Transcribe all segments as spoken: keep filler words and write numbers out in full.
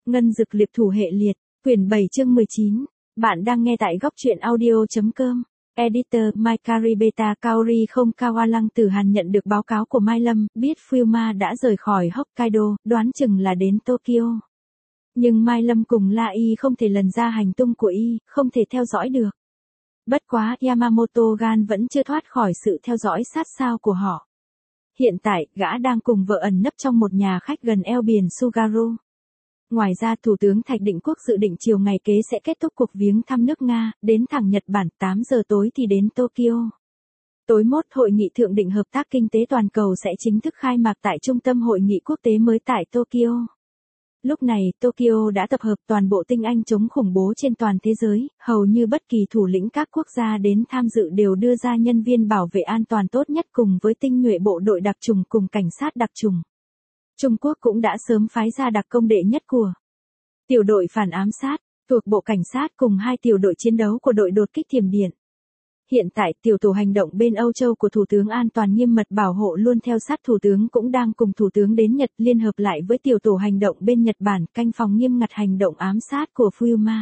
Ngân dực liệp thủ hệ liệt, quyển bảy chương mười chín. Bạn đang nghe tại góc truyện audio.com. Editor Maikari Beta Kaori không Kawa. Lăng Tử Hàn nhận được báo cáo của Mai Lâm, biết Fuyuma đã rời khỏi Hokkaido, đoán chừng là đến Tokyo. Nhưng Mai Lâm cùng La Y không thể lần ra hành tung của Y, không thể theo dõi được. Bất quá Yamamoto Gan vẫn chưa thoát khỏi sự theo dõi sát sao của họ. Hiện tại, gã đang cùng vợ ẩn nấp trong một nhà khách gần eo biển Sugaru. Ngoài ra Thủ tướng Thạch Định Quốc dự định chiều ngày kế sẽ kết thúc cuộc viếng thăm nước Nga, đến thẳng Nhật Bản tám giờ tối thì đến Tokyo. Tối mốt Hội nghị Thượng đỉnh Hợp tác Kinh tế Toàn cầu sẽ chính thức khai mạc tại Trung tâm Hội nghị Quốc tế mới tại Tokyo. Lúc này, Tokyo đã tập hợp toàn bộ tinh anh chống khủng bố trên toàn thế giới, hầu như bất kỳ thủ lĩnh các quốc gia đến tham dự đều đưa ra nhân viên bảo vệ an toàn tốt nhất cùng với tinh nhuệ bộ đội đặc trùng cùng cảnh sát đặc trùng. Trung Quốc cũng đã sớm phái ra đặc công đệ nhất của tiểu đội phản ám sát, thuộc Bộ Cảnh sát cùng hai tiểu đội chiến đấu của đội đột kích thiểm điện. Hiện tại tiểu tổ hành động bên Âu Châu của Thủ tướng an toàn nghiêm mật bảo hộ luôn theo sát Thủ tướng cũng đang cùng Thủ tướng đến Nhật liên hợp lại với tiểu tổ hành động bên Nhật Bản canh phòng nghiêm ngặt hành động ám sát của Fuyuma.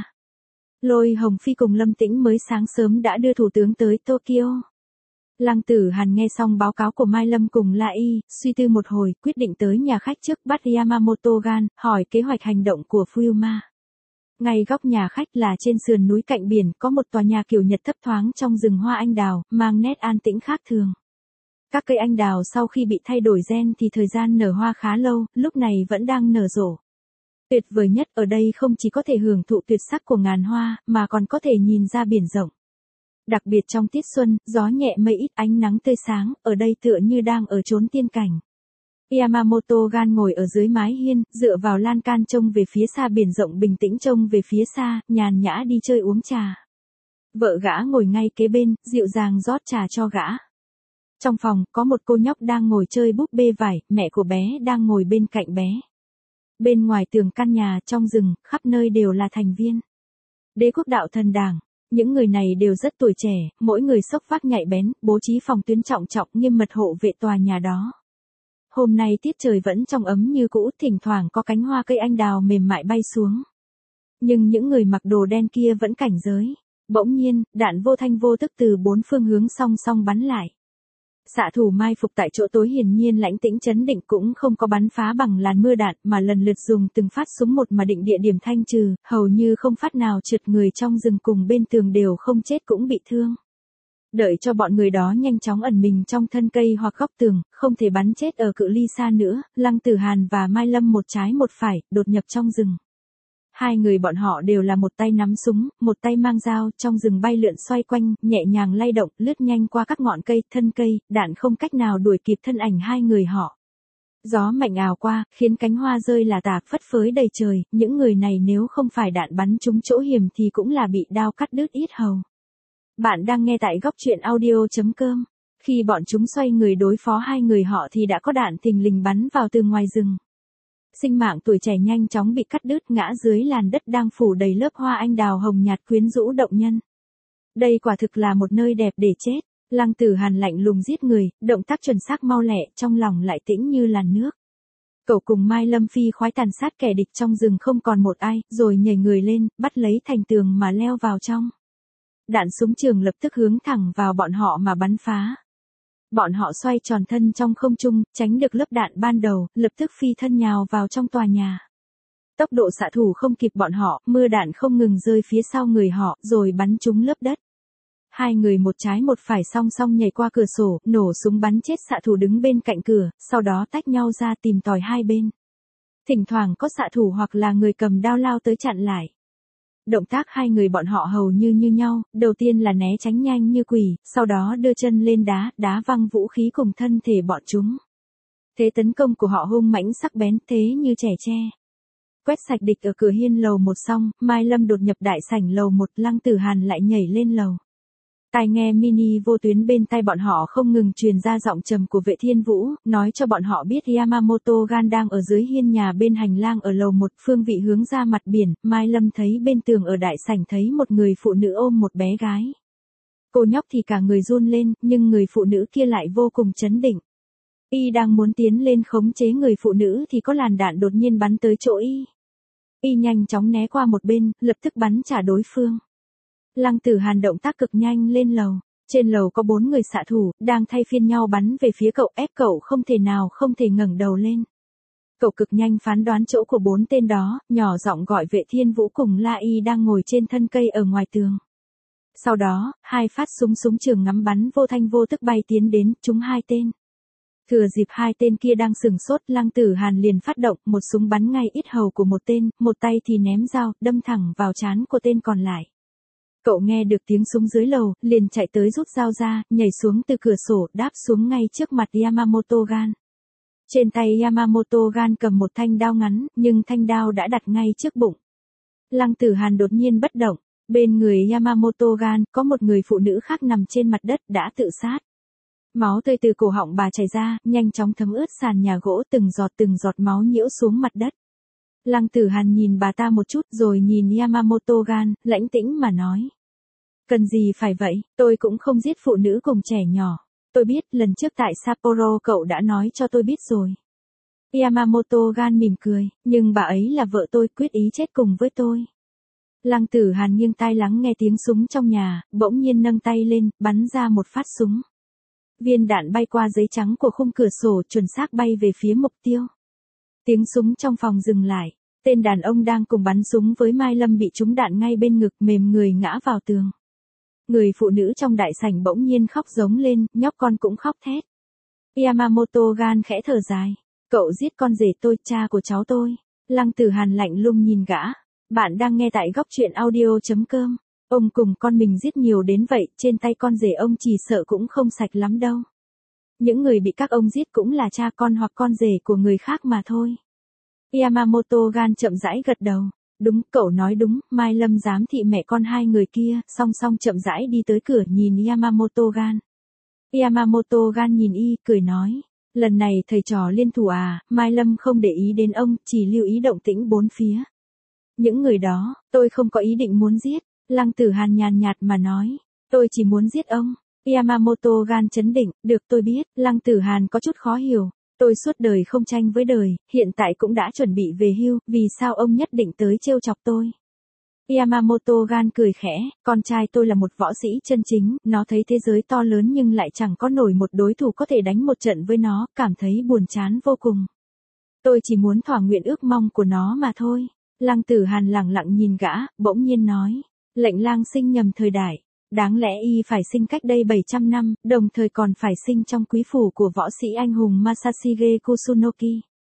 Lôi Hồng Phi cùng Lâm Tĩnh mới sáng sớm đã đưa Thủ tướng tới Tokyo. Lăng Tử Hàn nghe xong báo cáo của Mai Lâm cùng La Y, suy tư một hồi, quyết định tới nhà khách trước bắt Yamamoto Gan, hỏi kế hoạch hành động của Fuyuma. Ngay góc nhà khách là trên sườn núi cạnh biển, có một tòa nhà kiểu Nhật thấp thoáng trong rừng hoa anh đào, mang nét an tĩnh khác thường. Các cây anh đào sau khi bị thay đổi gen thì thời gian nở hoa khá lâu, lúc này vẫn đang nở rộ. Tuyệt vời nhất ở đây không chỉ có thể hưởng thụ tuyệt sắc của ngàn hoa, mà còn có thể nhìn ra biển rộng. Đặc biệt trong tiết xuân, gió nhẹ mây ít ánh nắng tươi sáng, ở đây tựa như đang ở chốn tiên cảnh. Yamamoto Gan ngồi ở dưới mái hiên, dựa vào lan can trông về phía xa biển rộng bình tĩnh trông về phía xa, nhàn nhã đi chơi uống trà. Vợ gã ngồi ngay kế bên, dịu dàng rót trà cho gã. Trong phòng, có một cô nhóc đang ngồi chơi búp bê vải, mẹ của bé đang ngồi bên cạnh bé. Bên ngoài tường căn nhà, trong rừng, khắp nơi đều là thành viên Đế quốc đạo thần đảng. Những người này đều rất tuổi trẻ, mỗi người xốc vác nhạy bén, bố trí phòng tuyến trọng trọng nghiêm mật hộ vệ tòa nhà đó. Hôm nay tiết trời vẫn trong ấm như cũ, thỉnh thoảng có cánh hoa cây anh đào mềm mại bay xuống. Nhưng những người mặc đồ đen kia vẫn cảnh giới. Bỗng nhiên, đạn vô thanh vô tức từ bốn phương hướng song song bắn lại. Xạ thủ mai phục tại chỗ tối hiển nhiên lãnh tĩnh chấn định cũng không có bắn phá bằng làn mưa đạn mà lần lượt dùng từng phát súng một mà định địa điểm thanh trừ, hầu như không phát nào trượt, người trong rừng cùng bên tường đều không chết cũng bị thương. Đợi cho bọn người đó nhanh chóng ẩn mình trong thân cây hoặc góc tường, không thể bắn chết ở cự ly xa nữa, Lăng Tử Hàn và Mai Lâm một trái một phải, đột nhập trong rừng. Hai người bọn họ đều là một tay nắm súng, một tay mang dao, trong rừng bay lượn xoay quanh, nhẹ nhàng lay động, lướt nhanh qua các ngọn cây, thân cây, đạn không cách nào đuổi kịp thân ảnh hai người họ. Gió mạnh ào qua, khiến cánh hoa rơi là tả phất phới đầy trời, những người này nếu không phải đạn bắn trúng chỗ hiểm thì cũng là bị đao cắt đứt yết hầu. Bạn đang nghe tại góc truyện audio.com. Khi bọn chúng xoay người đối phó hai người họ thì đã có đạn thình lình bắn vào từ ngoài rừng. Sinh mạng tuổi trẻ nhanh chóng bị cắt đứt ngã dưới làn đất đang phủ đầy lớp hoa anh đào hồng nhạt quyến rũ động nhân. Đây quả thực là một nơi đẹp để chết. Lăng Tử Hàn lạnh lùng giết người, động tác chuẩn xác mau lẹ, trong lòng lại tĩnh như làn nước. Cậu cùng Mai Lâm phi khoái tàn sát kẻ địch trong rừng không còn một ai, rồi nhảy người lên, bắt lấy thành tường mà leo vào trong. Đạn súng trường lập tức hướng thẳng vào bọn họ mà bắn phá. Bọn họ xoay tròn thân trong không trung, tránh được lớp đạn ban đầu, lập tức phi thân nhào vào trong tòa nhà. Tốc độ xạ thủ không kịp bọn họ, mưa đạn không ngừng rơi phía sau người họ, rồi bắn trúng lớp đất. Hai người một trái một phải song song nhảy qua cửa sổ, nổ súng bắn chết xạ thủ đứng bên cạnh cửa, sau đó tách nhau ra tìm tòi hai bên. Thỉnh thoảng có xạ thủ hoặc là người cầm đao lao tới chặn lại. Động tác hai người bọn họ hầu như như nhau, đầu tiên là né tránh nhanh như quỷ, sau đó đưa chân lên đá, đá văng vũ khí cùng thân thể bọn chúng. Thế tấn công của họ hung mãnh sắc bén, thế như trẻ tre. Quét sạch địch ở cửa hiên lầu một xong, Mai Lâm đột nhập đại sảnh lầu một, Lăng Tử Hàn lại nhảy lên lầu. Tai nghe mini vô tuyến bên tai bọn họ không ngừng truyền ra giọng trầm của Vệ Thiên Vũ, nói cho bọn họ biết Yamamoto Gan đang ở dưới hiên nhà bên hành lang ở lầu một, phương vị hướng ra mặt biển. Mai Lâm thấy bên tường ở đại sảnh thấy một người phụ nữ ôm một bé gái. Cô nhóc thì cả người run lên, nhưng người phụ nữ kia lại vô cùng trấn định. Y đang muốn tiến lên khống chế người phụ nữ thì có làn đạn đột nhiên bắn tới chỗ Y. y nhanh chóng né qua một bên, lập tức bắn trả đối phương. Lăng Tử Hàn động tác cực nhanh lên lầu. Trên lầu có bốn người xạ thủ, đang thay phiên nhau bắn về phía cậu, ép cậu không thể nào không thể ngẩng đầu lên. Cậu cực nhanh phán đoán chỗ của bốn tên đó, nhỏ giọng gọi Vệ Thiên Vũ cùng La Y đang ngồi trên thân cây ở ngoài tường. Sau đó, hai phát súng súng trường ngắm bắn vô thanh vô tức bay tiến đến, trúng hai tên. Thừa dịp hai tên kia đang sừng sốt, Lăng Tử Hàn liền phát động, một súng bắn ngay yết hầu của một tên, một tay thì ném dao, đâm thẳng vào trán của tên còn lại. Cậu nghe được tiếng súng dưới lầu, liền chạy tới rút dao ra, nhảy xuống từ cửa sổ, đáp xuống ngay trước mặt Yamamoto Gan. Trên tay Yamamoto Gan cầm một thanh đao ngắn, nhưng thanh đao đã đặt ngay trước bụng. Lăng Tử Hàn đột nhiên bất động, bên người Yamamoto Gan có một người phụ nữ khác nằm trên mặt đất đã tự sát. Máu tươi từ cổ họng bà chảy ra, nhanh chóng thấm ướt sàn nhà gỗ, từng giọt từng giọt máu nhiễu xuống mặt đất. Lăng Tử Hàn nhìn bà ta một chút rồi nhìn Yamamoto Gan, lãnh tĩnh mà nói. Cần gì phải vậy, tôi cũng không giết phụ nữ cùng trẻ nhỏ. Tôi biết, lần trước tại Sapporo cậu đã nói cho tôi biết rồi. Yamamoto Gan mỉm cười, nhưng bà ấy là vợ tôi, quyết ý chết cùng với tôi. Lăng Tử Hàn nghiêng tai lắng nghe tiếng súng trong nhà, bỗng nhiên nâng tay lên, bắn ra một phát súng. Viên đạn bay qua giấy trắng của khung cửa sổ, chuẩn xác bay về phía mục tiêu. Tiếng súng trong phòng dừng lại, tên đàn ông đang cùng bắn súng với Mai Lâm bị trúng đạn ngay bên ngực, mềm người ngã vào tường. Người phụ nữ trong đại sảnh bỗng nhiên khóc giống lên, nhóc con cũng khóc thét. Yamamoto Gan khẽ thở dài. Cậu giết con rể tôi, cha của cháu tôi. Lăng Tử Hàn lạnh lùng nhìn gã. Bạn đang nghe tại góc truyện audio chấm com. Ông cùng con mình giết nhiều đến vậy, trên tay con rể ông chỉ sợ cũng không sạch lắm đâu. Những người bị các ông giết cũng là cha con hoặc con rể của người khác mà thôi. Yamamoto Gan chậm rãi gật đầu. Đúng, cậu nói đúng, Mai Lâm giám thị mẹ con hai người kia, song song chậm rãi đi tới cửa nhìn Yamamoto Gan. Yamamoto Gan nhìn y, cười nói, lần này thầy trò liên thủ à, Mai Lâm không để ý đến ông, chỉ lưu ý động tĩnh bốn phía. Những người đó, tôi không có ý định muốn giết, Lăng Tử Hàn nhàn nhạt mà nói, tôi chỉ muốn giết ông. Yamamoto Gan chấn định, được tôi biết, Lăng Tử Hàn có chút khó hiểu. Tôi suốt đời không tranh với đời, hiện tại cũng đã chuẩn bị về hưu, vì sao ông nhất định tới trêu chọc tôi? Yamamoto Gan cười khẽ, con trai tôi là một võ sĩ chân chính, nó thấy thế giới to lớn nhưng lại chẳng có nổi một đối thủ có thể đánh một trận với nó, cảm thấy buồn chán vô cùng. Tôi chỉ muốn thỏa nguyện ước mong của nó mà thôi. Lăng Tử Hàn lẳng lặng nhìn gã, bỗng nhiên nói, lệnh lang sinh nhầm thời đại. Đáng lẽ y phải sinh cách đây bảy trăm năm, đồng thời còn phải sinh trong quý phủ của võ sĩ anh hùng Masashige Kusunoki.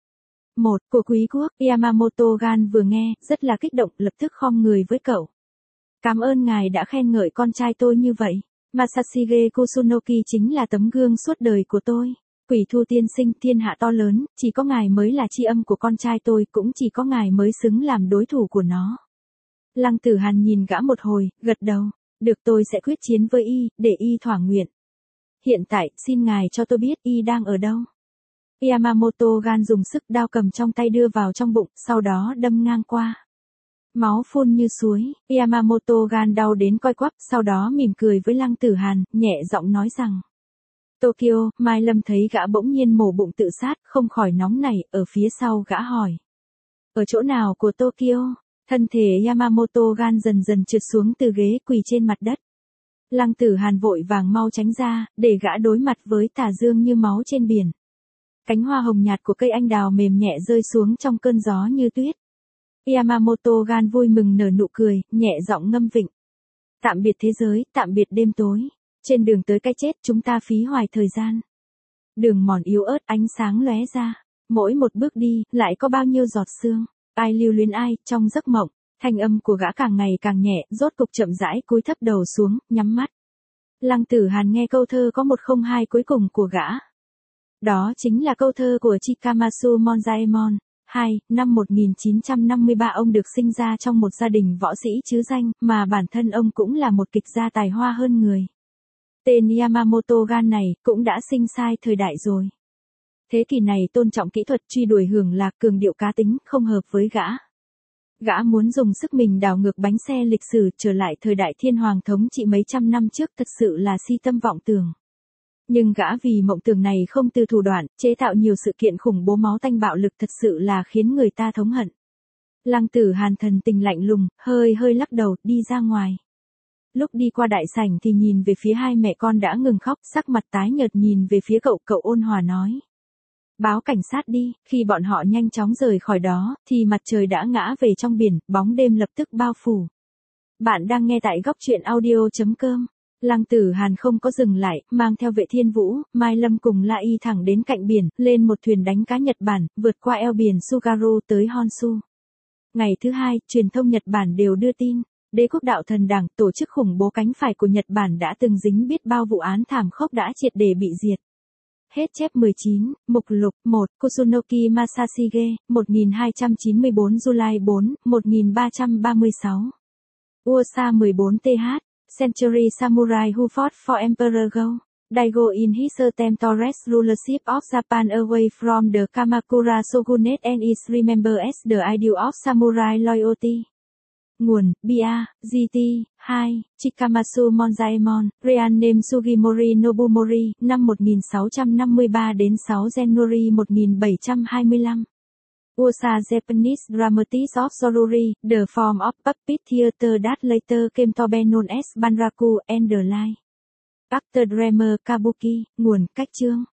Một, của quý quốc, Yamamoto Gan vừa nghe, rất là kích động, lập tức khom người với cậu. Cảm ơn ngài đã khen ngợi con trai tôi như vậy. Masashige Kusunoki chính là tấm gương suốt đời của tôi. Quỷ Thu tiên sinh, thiên hạ to lớn, chỉ có ngài mới là tri âm của con trai tôi, cũng chỉ có ngài mới xứng làm đối thủ của nó. Lăng Tử Hàn nhìn gã một hồi, gật đầu. Được, tôi sẽ quyết chiến với y, để y thỏa nguyện. Hiện tại, xin ngài cho tôi biết y đang ở đâu. Yamamoto Gan dùng sức, đao cầm trong tay đưa vào trong bụng, sau đó đâm ngang qua. Máu phun như suối, Yamamoto Gan đau đến coi quắp, sau đó mỉm cười với Lăng Tử Hàn, nhẹ giọng nói rằng. Tokyo, Mai Lâm thấy gã bỗng nhiên mổ bụng tự sát, không khỏi nóng nảy, ở phía sau gã hỏi. Ở chỗ nào của Tokyo? Thân thể Yamamoto Gan dần dần trượt xuống từ ghế, quỳ trên mặt đất. Lăng Tử Hàn vội vàng mau tránh ra, để gã đối mặt với tà dương như máu trên biển. Cánh hoa hồng nhạt của cây anh đào mềm nhẹ rơi xuống trong cơn gió như tuyết. Yamamoto Gan vui mừng nở nụ cười, nhẹ giọng ngâm vịnh. Tạm biệt thế giới, tạm biệt đêm tối. Trên đường tới cái chết chúng ta phí hoài thời gian. Đường mòn yếu ớt, ánh sáng lóe ra. Mỗi một bước đi, lại có bao nhiêu giọt sương. Ai lưu luyến ai, trong giấc mộng, thanh âm của gã càng ngày càng nhẹ, rốt cục chậm rãi cúi thấp đầu xuống, nhắm mắt. Lăng Tử Hàn nghe câu thơ có một không hai cuối cùng của gã. Đó chính là câu thơ của Chikamasu Monzaemon. Hai, năm một nghìn chín trăm năm mươi ba ông được sinh ra trong một gia đình võ sĩ chứ danh, mà bản thân ông cũng là một kịch gia tài hoa hơn người. Tên Yamamoto Gan này, cũng đã sinh sai thời đại rồi. Thế kỷ này tôn trọng kỹ thuật, truy đuổi hưởng lạc, cường điệu cá tính, không hợp với gã. Gã muốn dùng sức mình đảo ngược bánh xe lịch sử, trở lại thời đại thiên hoàng thống trị mấy trăm năm trước, thật sự là si tâm vọng tưởng. Nhưng gã vì mộng tưởng này không từ thủ đoạn, chế tạo nhiều sự kiện khủng bố máu tanh bạo lực, thật sự là khiến người ta thống hận. Lăng Tử Hàn thần tình lạnh lùng, hơi hơi lắc đầu, đi ra ngoài. Lúc đi qua đại sảnh thì nhìn về phía hai mẹ con đã ngừng khóc, sắc mặt tái nhợt nhìn về phía cậu, cậu ôn hòa nói. Báo cảnh sát đi, khi bọn họ nhanh chóng rời khỏi đó, thì mặt trời đã ngã về trong biển, bóng đêm lập tức bao phủ. Bạn đang nghe tại góc truyện audio.com. Lăng Tử Hàn không có dừng lại, mang theo Vệ Thiên Vũ, Mai Lâm cùng La Y thẳng đến cạnh biển, lên một thuyền đánh cá Nhật Bản, vượt qua eo biển Tsugaru tới Honshu. Ngày thứ hai, truyền thông Nhật Bản đều đưa tin, Đế quốc Đạo Thần Đảng, tổ chức khủng bố cánh phải của Nhật Bản đã từng dính biết bao vụ án thảm khốc đã triệt để bị diệt. Hết chép mười chín, mục lục, một, Kusunoki Masashige, một nghìn hai trăm chín mươi tư July bốn, một nghìn ba trăm ba mươi sáu. Ursa mười bốn T H, Century Samurai Who Fought for Emperor Go. Daigo in his Torres rulership of Japan away from the Kamakura shogunate and is remembered as the ideal of samurai loyalty. Nguồn, Bia, giê tê, hai, Chikamatsu Monzaemon, Real name Sugimori Nobumori, năm một nghìn sáu trăm năm mươi ba đến sáu January một nghìn bảy trăm hai mươi lăm. Ursa Japanese Dramatists of Sorori, the form of puppet theater that later came to be known as Banraku and the like. Actor Dreamer Kabuki, nguồn, cách chương.